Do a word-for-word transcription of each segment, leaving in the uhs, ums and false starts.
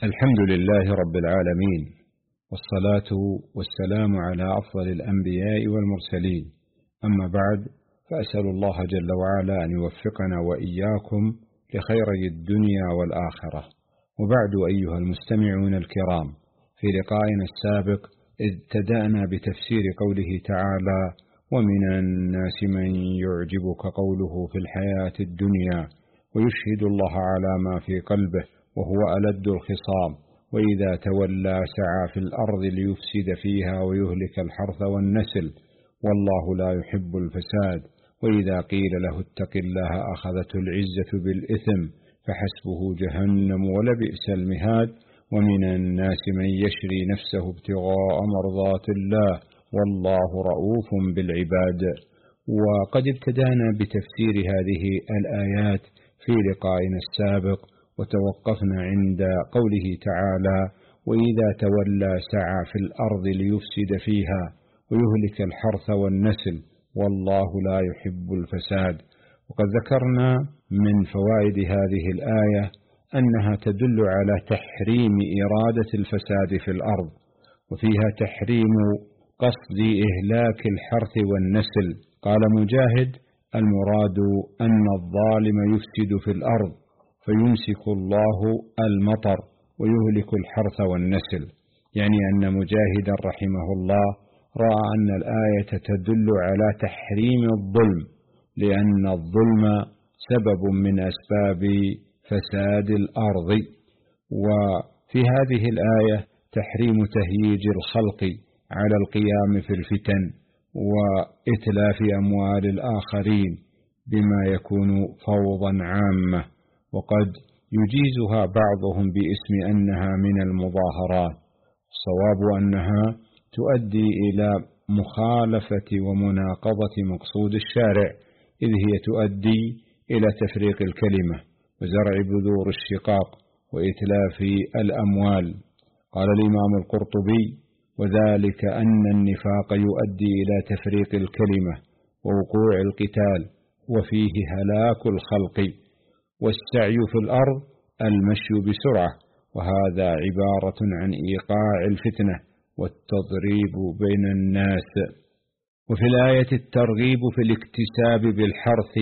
الحمد لله رب العالمين، والصلاة والسلام على أفضل الأنبياء والمرسلين. أما بعد، فأسأل الله جل وعلا أن يوفقنا وإياكم لخيري الدنيا والآخرة. وبعد، أيها المستمعون الكرام، في لقائنا السابق ابتدأنا بتفسير قوله تعالى: ومن الناس من يعجبك قوله في الحياة الدنيا ويشهد الله على ما في قلبه وهو ألد الخصام، وإذا تولى سعى في الأرض ليفسد فيها ويهلك الحرث والنسل، والله لا يحب الفساد. وإذا قيل له اتق الله أخذته العزة بالإثم فحسبه جهنم ولبئس المهاد. ومن الناس من يشري نفسه ابتغاء مرضات الله والله رؤوف بالعباد. وقد ابتدأنا بتفسير هذه الآيات في لقائنا السابق، وتوقفنا عند قوله تعالى: وإذا تولى سعى في الأرض ليفسد فيها ويهلك الحرث والنسل والله لا يحب الفساد. وقد ذكرنا من فوائد هذه الآية أنها تدل على تحريم إرادة الفساد في الأرض، وفيها تحريم قصد إهلاك الحرث والنسل. قال مجاهد: المراد أن الظالم يفسد في الأرض فيمسك الله المطر ويهلك الحرث والنسل. يعني أن مجاهدا رحمه الله رأى أن الآية تدل على تحريم الظلم، لأن الظلم سبب من أسباب فساد الأرض. وفي هذه الآية تحريم تهييج الخلق على القيام في الفتن وإتلاف أموال الآخرين بما يكون فوضا عامة، وقد يجيزها بعضهم باسم أنها من المظاهرات. الصواب أنها تؤدي إلى مخالفة ومناقضة مقصود الشارع، إذ هي تؤدي إلى تفريق الكلمة وزرع بذور الشقاق وإتلاف الأموال. قال الإمام القرطبي: وذلك أن النفاق يؤدي إلى تفريق الكلمة ووقوع القتال وفيه هلاك الخلق، والسعي في الأرض المشي بسرعة، وهذا عبارة عن إيقاع الفتنة والتضريب بين الناس. وفي الآية الترغيب في الاكتساب بالحرث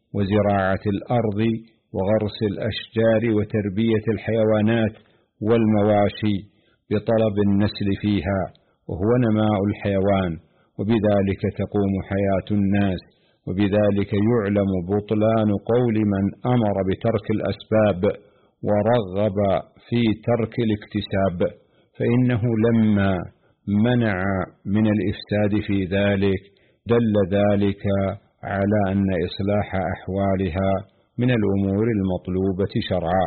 وزراعة الأرض وغرس الأشجار وتربية الحيوانات والمواشي بطلب النسل فيها، وهو نماء الحيوان، وبذلك تقوم حياة الناس. وبذلك يعلم بطلان قول من أمر بترك الأسباب ورغب في ترك الاكتساب، فإنه لما منع من الإفساد في ذلك دل ذلك على أن إصلاح أحوالها من الأمور المطلوبة شرعا.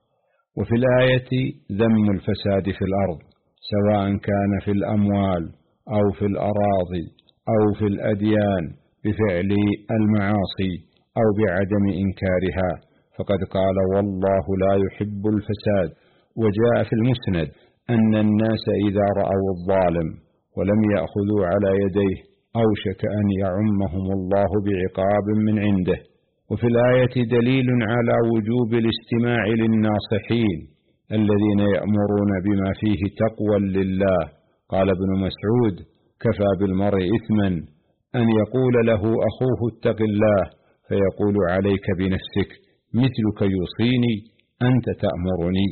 وفي الآية ذم الفساد في الأرض، سواء كان في الأموال أو في الأراضي أو في الأديان بفعل المعاصي أو بعدم إنكارها، فقد قال: والله لا يحب الفساد. وجاء في المسند أن الناس إذا رأوا الظالم ولم يأخذوا على يديه أوشك أن يعمهم الله بعقاب من عنده. وفي الآية دليل على وجوب الاستماع للناصحين الذين يأمرون بما فيه تقوى لله. قال ابن مسعود: كفى بالمرء إثما أن يقول له أخوه اتق الله فيقول عليك بنفسك مثلك يوصيني أنت تأمرني.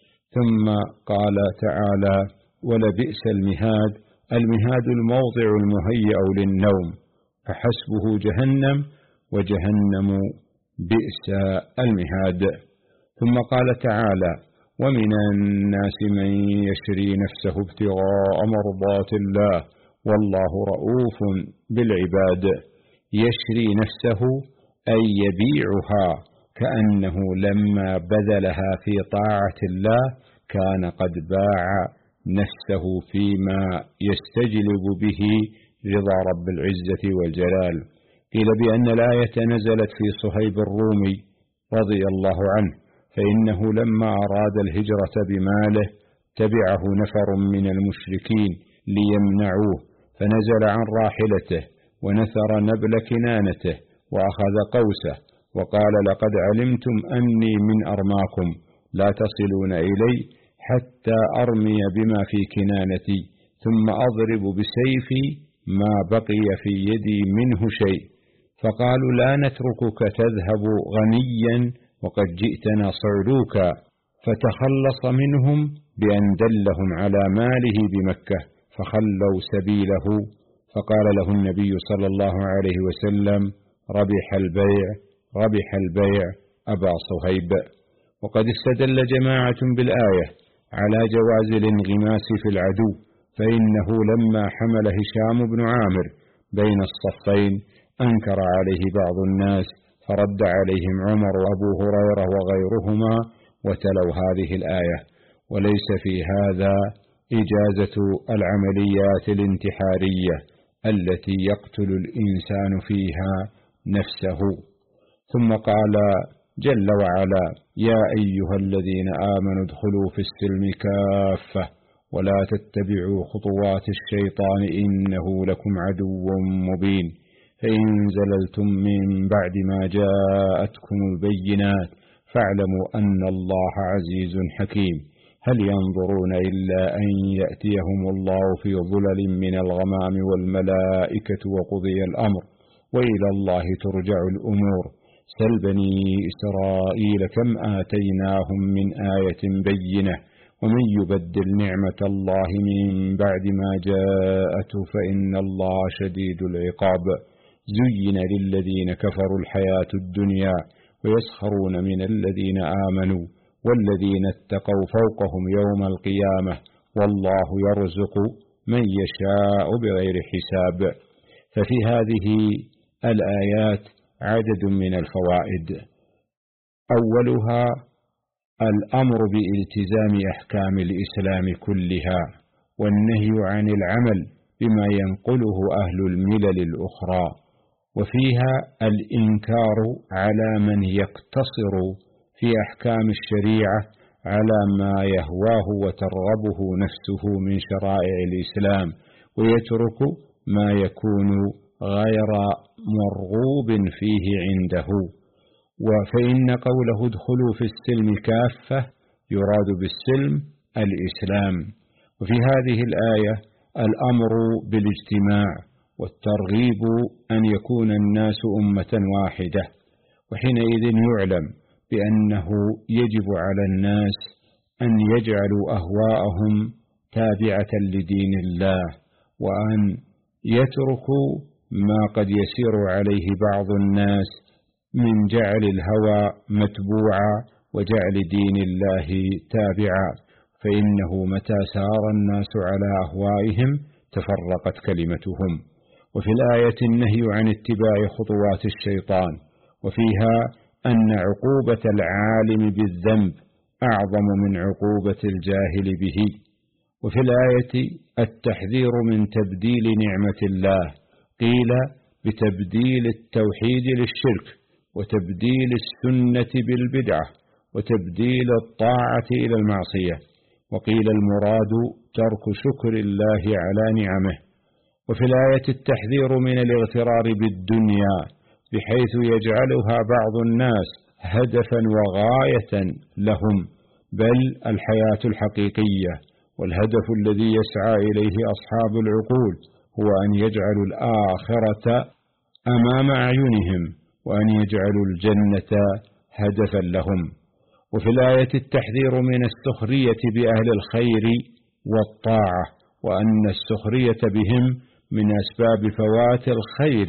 ثم قال تعالى: ولبئس المهاد. المهاد الموضع المهيأ للنوم، فحسبه جهنم وجهنم بئس المهاد. ثم قال تعالى: ومن الناس من يشري نفسه ابتغاء مرضات الله والله رؤوف بالعباد. يشري نفسه أي يبيعها، كأنه لما بذلها في طاعة الله كان قد باع نفسه فيما يستجلب به رضا رب العزة والجلال. قيل بأن الآية نزلت في صهيب الرومي رضي الله عنه، فإنه لما أراد الهجرة بماله تبعه نفر من المشركين ليمنعوه، فنزل عن راحلته ونثر نبل كنانته وأخذ قوسه وقال: لقد علمتم أني من أرماكم لا تصلون إلي حتى أرمي بما في كنانتي ثم أضرب بسيفي ما بقي في يدي منه شيء. فقالوا لا نتركك تذهب غنيا وقد جئتنا صعلوكا، فتخلص منهم بأن دلهم على ماله بمكة فخلوا سبيله. فقال له النبي صلى الله عليه وسلم: ربح البيع ربح البيع أبا صهيب. وقد استدل جماعة بالآية على جواز الانغماس في العدو، فإنه لما حمل هشام بن عامر بين الصفين أنكر عليه بعض الناس، فرد عليهم عمر وأبو هريرة وغيرهما وتلوا هذه الآية. وليس في هذا إجازة العمليات الانتحارية التي يقتل الإنسان فيها نفسه. ثم قال جل وعلا: يا أيها الذين آمنوا ادخلوا في السلم كافة ولا تتبعوا خطوات الشيطان إنه لكم عدو مبين، فإن زللتم من بعد ما جاءتكم البينات فاعلموا أن الله عزيز حكيم. هل ينظرون إلا أن يأتيهم الله في ظلل من الغمام والملائكة وقضي الأمر وإلى الله ترجع الأمور. سل بني إسرائيل كم آتيناهم من آية بينة ومن يبدل نعمة الله من بعد ما جاءته فإن الله شديد العقاب. زين للذين كفروا الحياة الدنيا ويسخرون من الذين آمنوا والذين اتقوا فوقهم يوم القيامة والله يرزق من يشاء بغير حساب. ففي هذه الآيات عدد من الفوائد. أولها الأمر بالتزام أحكام الإسلام كلها، والنهي عن العمل بما ينقله أهل الملل الأخرى، وفيها الإنكار على من يقتصر في أحكام الشريعة على ما يهواه وترغبه نفسه من شرائع الإسلام، ويترك ما يكون غير مرغوب فيه عنده. وفإن قوله ادخلوا في السلم كافة يراد بالسلم الإسلام. وفي هذه الآية الأمر بالاجتماع والترغيب أن يكون الناس أمة واحدة، وحينئذ يعلم بأنه يجب على الناس أن يجعلوا أهواءهم تابعة لدين الله، وأن يتركوا ما قد يسير عليه بعض الناس من جعل الهوى متبوعا وجعل دين الله تابعا، فإنه متى سار الناس على أهوائهم تفرقت كلمتهم. وفي الآية النهي عن اتباع خطوات الشيطان، وفيها أن عقوبة العالم بالذنب أعظم من عقوبة الجاهل به. وفي الآية التحذير من تبديل نعمة الله، قيل بتبديل التوحيد للشرك، وتبديل السنة بالبدعة، وتبديل الطاعة إلى المعصية، وقيل المراد ترك شكر الله على نعمه. وفي الآية التحذير من الاغترار بالدنيا بحيث يجعلها بعض الناس هدفا وغاية لهم، بل الحياة الحقيقية والهدف الذي يسعى إليه أصحاب العقول هو أن يجعلوا الآخرة أمام أعينهم وأن يجعلوا الجنة هدفا لهم. وفي الآية التحذير من السخرية بأهل الخير والطاعة، وأن السخرية بهم من أسباب فوات الخير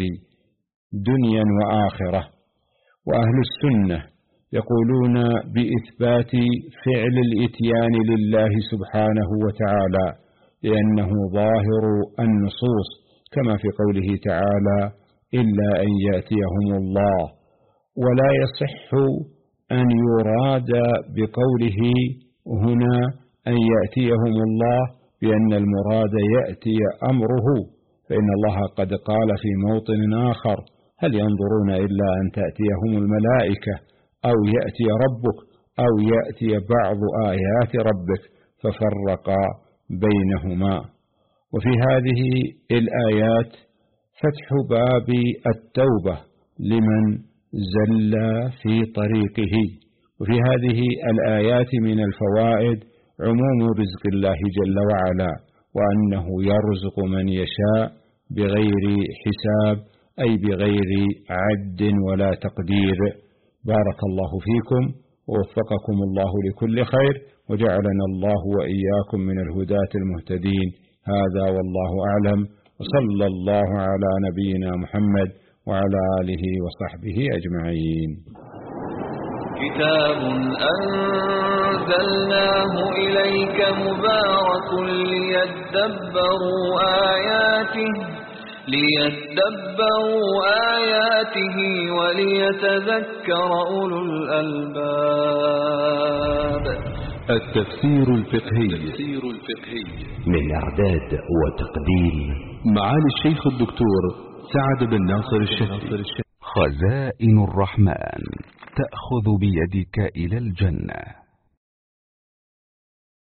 دنيا وآخرة. وأهل السنة يقولون بإثبات فعل الإتيان لله سبحانه وتعالى، لأنه ظاهر النصوص، كما في قوله تعالى: إلا أن يأتيهم الله. ولا يصح أن يراد بقوله هنا أن يأتيهم الله بأن المراد يأتي أمره، فإن الله قد قال في موطن آخر: هل ينظرون إلا أن تأتيهم الملائكة أو يأتي ربك أو يأتي بعض آيات ربك، ففرق بينهما. وفي هذه الآيات فتح باب التوبة لمن زل في طريقه. وفي هذه الآيات من الفوائد عموم رزق الله جل وعلا، وأنه يرزق من يشاء بغير حساب، أي بغير عد ولا تقدير. بارك الله فيكم ووفقكم الله لكل خير، وجعلنا الله وإياكم من الهداة المهتدين. هذا والله أعلم، وصلى الله على نبينا محمد وعلى آله وصحبه أجمعين. كتاب أنزلناه إليك مبارك ليدبروا آياته ليدبروا آياته وليتذكر أولو الألباب. التفسير الفقهي من إعداد وتقديم معالي الشيخ الدكتور سعد بن ناصر الشهري. خزائن الرحمن تأخذ بيدك إلى الجنة.